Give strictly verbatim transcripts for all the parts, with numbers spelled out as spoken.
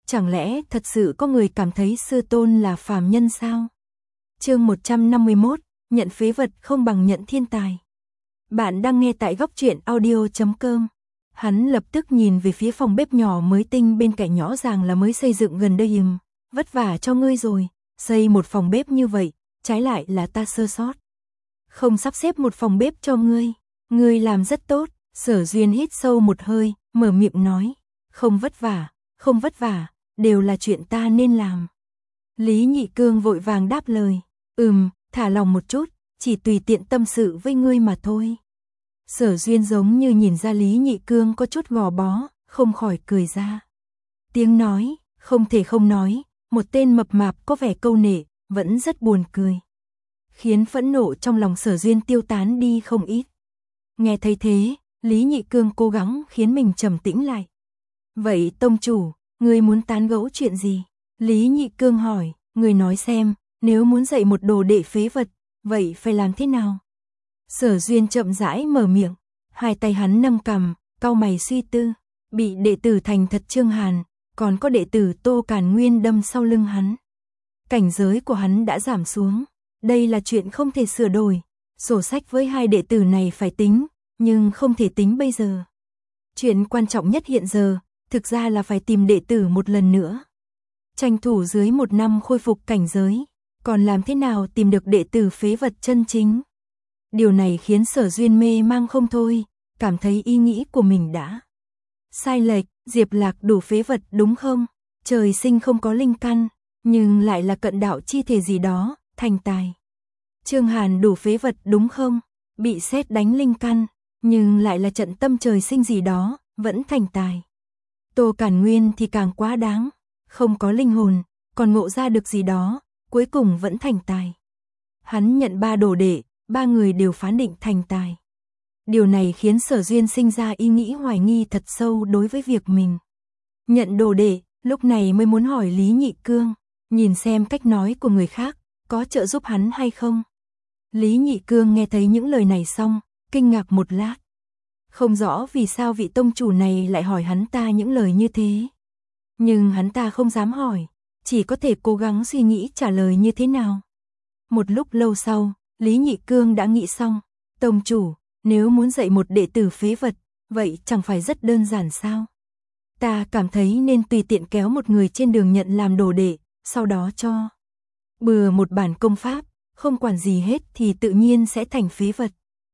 Chẳng lẽ thật sự có người cảm thấy sư tôn là phàm nhân sao? Chương một trăm năm mươi mốt, nhận phế vật không bằng nhận thiên tài. Bạn đang nghe tại góc truyện audio chấm com. Hắn lập tức nhìn về phía phòng bếp nhỏ mới tinh bên cạnh, nhỏ ràng là mới xây dựng gần đây. Ừm, vất vả cho ngươi rồi, xây một phòng bếp như vậy, trái lại là ta sơ sót. Không sắp xếp một phòng bếp cho ngươi, ngươi làm rất tốt. Sở Duyên hít sâu một hơi, mở miệng nói, không vất vả, không vất vả, đều là chuyện ta nên làm. Lý Nhị Cương vội vàng đáp lời, ừm, thả lòng một chút, chỉ tùy tiện tâm sự với ngươi mà thôi. Sở Duyên giống như nhìn ra Lý Nhị Cương có chút gò bó, không khỏi cười ra. Tiếng nói, không thể không nói, một tên mập mạp có vẻ câu nệ, vẫn rất buồn cười. Khiến phẫn nộ trong lòng Sở Duyên tiêu tán đi không ít. Nghe thấy thế, Lý Nhị Cương cố gắng khiến mình trầm tĩnh lại. Vậy tông chủ, ngươi muốn tán gẫu chuyện gì? Lý Nhị Cương hỏi, ngươi nói xem, nếu muốn dạy một đồ đệ phế vật, vậy phải làm thế nào? Sở Duyên chậm rãi mở miệng, hai tay hắn nâng cằm, cau mày suy tư, bị đệ tử thành thật Trương Hàn, còn có đệ tử Tô Càn Nguyên đâm sau lưng hắn. Cảnh giới của hắn đã giảm xuống, đây là chuyện không thể sửa đổi, sổ sách với hai đệ tử này phải tính, nhưng không thể tính bây giờ. Chuyện quan trọng nhất hiện giờ, thực ra là phải tìm đệ tử một lần nữa. Tranh thủ dưới một năm khôi phục cảnh giới, còn làm thế nào tìm được đệ tử phế vật chân chính? Điều này khiến Sở Duyên mê mang không thôi, cảm thấy ý nghĩ của mình đã sai lệch. Diệp Lạc đủ phế vật đúng không? Trời sinh không có linh căn, nhưng lại là cận đạo chi thể gì đó, thành tài. Trương Hàn đủ phế vật đúng không? Bị sét đánh linh căn, nhưng lại là trận tâm trời sinh gì đó, vẫn thành tài. Tô Càn Nguyên thì càng quá đáng, không có linh hồn, còn ngộ ra được gì đó, cuối cùng vẫn thành tài. Hắn nhận ba đồ đệ, ba người đều phán định thành tài. Điều này khiến Sở Duyên sinh ra ý nghĩ hoài nghi thật sâu đối với việc mình nhận đồ đệ, lúc này mới muốn hỏi Lý Nhị Cương, nhìn xem cách nói của người khác, có trợ giúp hắn hay không. Lý Nhị Cương nghe thấy những lời này xong, kinh ngạc một lát. Không rõ vì sao vị tông chủ này lại hỏi hắn ta những lời như thế. Nhưng hắn ta không dám hỏi, chỉ có thể cố gắng suy nghĩ trả lời như thế nào. Một lúc lâu sau, Lý Nhị Cương đã nghĩ xong, tông chủ, nếu muốn dạy một đệ tử phế vật, vậy chẳng phải rất đơn giản sao? Ta cảm thấy nên tùy tiện kéo một người trên đường nhận làm đồ đệ, sau đó cho bừa một bản công pháp, không quản gì hết thì tự nhiên sẽ thành phế vật.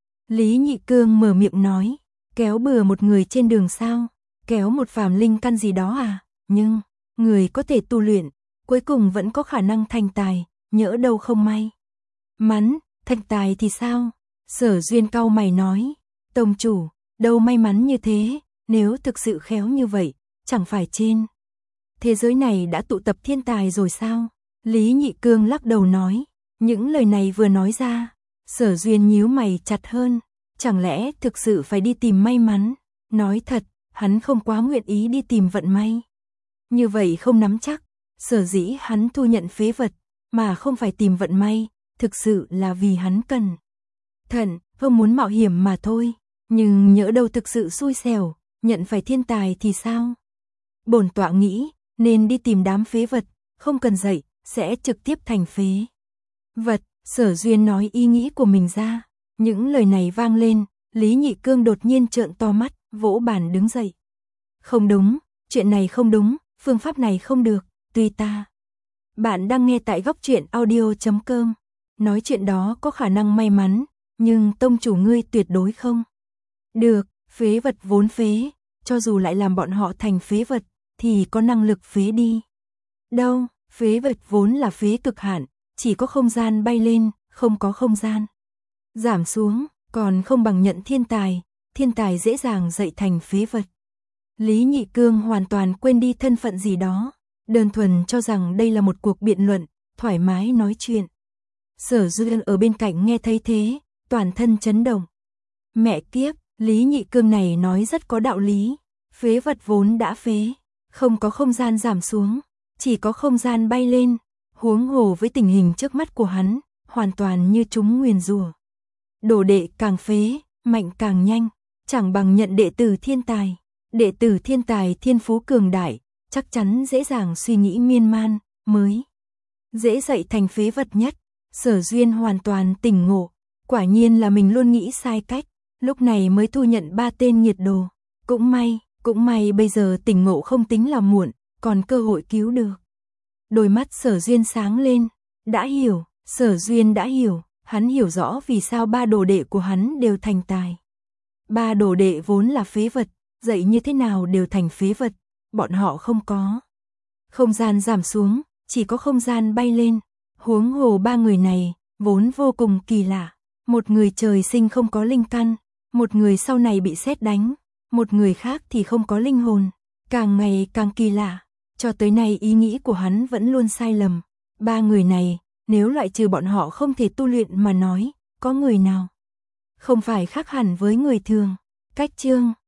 Lý Nhị Cương mở miệng nói, kéo bừa một người trên đường sao? Kéo một phàm linh căn gì đó à? Nhưng, người có thể tu luyện, cuối cùng vẫn có khả năng thành tài, nhỡ đâu không may mắn, thành tài thì sao? Sở Duyên cau mày nói, tông chủ, đâu may mắn như thế, nếu thực sự khéo như vậy, chẳng phải trên thế giới này đã tụ tập thiên tài rồi sao? Lý Nhị Cương lắc đầu nói, những lời này vừa nói ra, Sở Duyên nhíu mày chặt hơn, chẳng lẽ thực sự phải đi tìm may mắn? Nói thật, hắn không quá nguyện ý đi tìm vận may. Như vậy không nắm chắc, sở dĩ hắn thu nhận phế vật, mà không phải tìm vận may, thực sự là vì hắn cần thận, không muốn mạo hiểm mà thôi. Nhưng nhỡ đâu thực sự xui xẻo, nhận phải thiên tài thì sao? Bổn tọa nghĩ, nên đi tìm đám phế vật, không cần dạy, sẽ trực tiếp thành phế vật. Sở Duyên nói ý nghĩ của mình ra. Những lời này vang lên, Lý Nhị Cương đột nhiên trợn to mắt, vỗ bàn đứng dậy. Không đúng, chuyện này không đúng, phương pháp này không được, tùy ta. Bạn đang nghe tại góc truyện audio chấm com. Nói chuyện đó có khả năng may mắn, nhưng tông chủ ngươi tuyệt đối không được, phế vật vốn phế, cho dù lại làm bọn họ thành phế vật, thì có năng lực phế đi đâu? Phế vật vốn là phế cực hạn, chỉ có không gian bay lên, không có không gian giảm xuống, còn không bằng nhận thiên tài, thiên tài dễ dàng dạy thành phế vật. Lý Nhị Cương hoàn toàn quên đi thân phận gì đó, đơn thuần cho rằng đây là một cuộc biện luận, thoải mái nói chuyện. Sở Duyên ở bên cạnh nghe thấy thế, toàn thân chấn động. Mẹ kiếp, Lý Nhị Cương này nói rất có đạo lý, phế vật vốn đã phế, không có không gian giảm xuống, chỉ có không gian bay lên, huống hồ với tình hình trước mắt của hắn, hoàn toàn như chúng nguyền rủa. Đồ đệ càng phế, mạnh càng nhanh, chẳng bằng nhận đệ tử thiên tài. Đệ tử thiên tài thiên phú cường đại, chắc chắn dễ dàng suy nghĩ miên man, mới dễ dậy thành phế vật nhất. Sở Duyên hoàn toàn tỉnh ngộ, quả nhiên là mình luôn nghĩ sai cách, lúc này mới thu nhận ba tên nhiệt đồ. Cũng may, cũng may bây giờ tỉnh ngộ không tính là muộn, còn cơ hội cứu được. Đôi mắt Sở Duyên sáng lên, đã hiểu, Sở Duyên đã hiểu, hắn hiểu rõ vì sao ba đồ đệ của hắn đều thành tài. Ba đồ đệ vốn là phế vật, dạy như thế nào đều thành phế vật, bọn họ không có không gian giảm xuống, chỉ có không gian bay lên. Huống hồ ba người này, vốn vô cùng kỳ lạ. Một người trời sinh không có linh căn, một người sau này bị sét đánh, một người khác thì không có linh hồn, càng ngày càng kỳ lạ. Cho tới nay ý nghĩ của hắn vẫn luôn sai lầm. Ba người này, nếu loại trừ bọn họ không thể tu luyện mà nói, có người nào không phải khác hẳn với người thường. Cách chương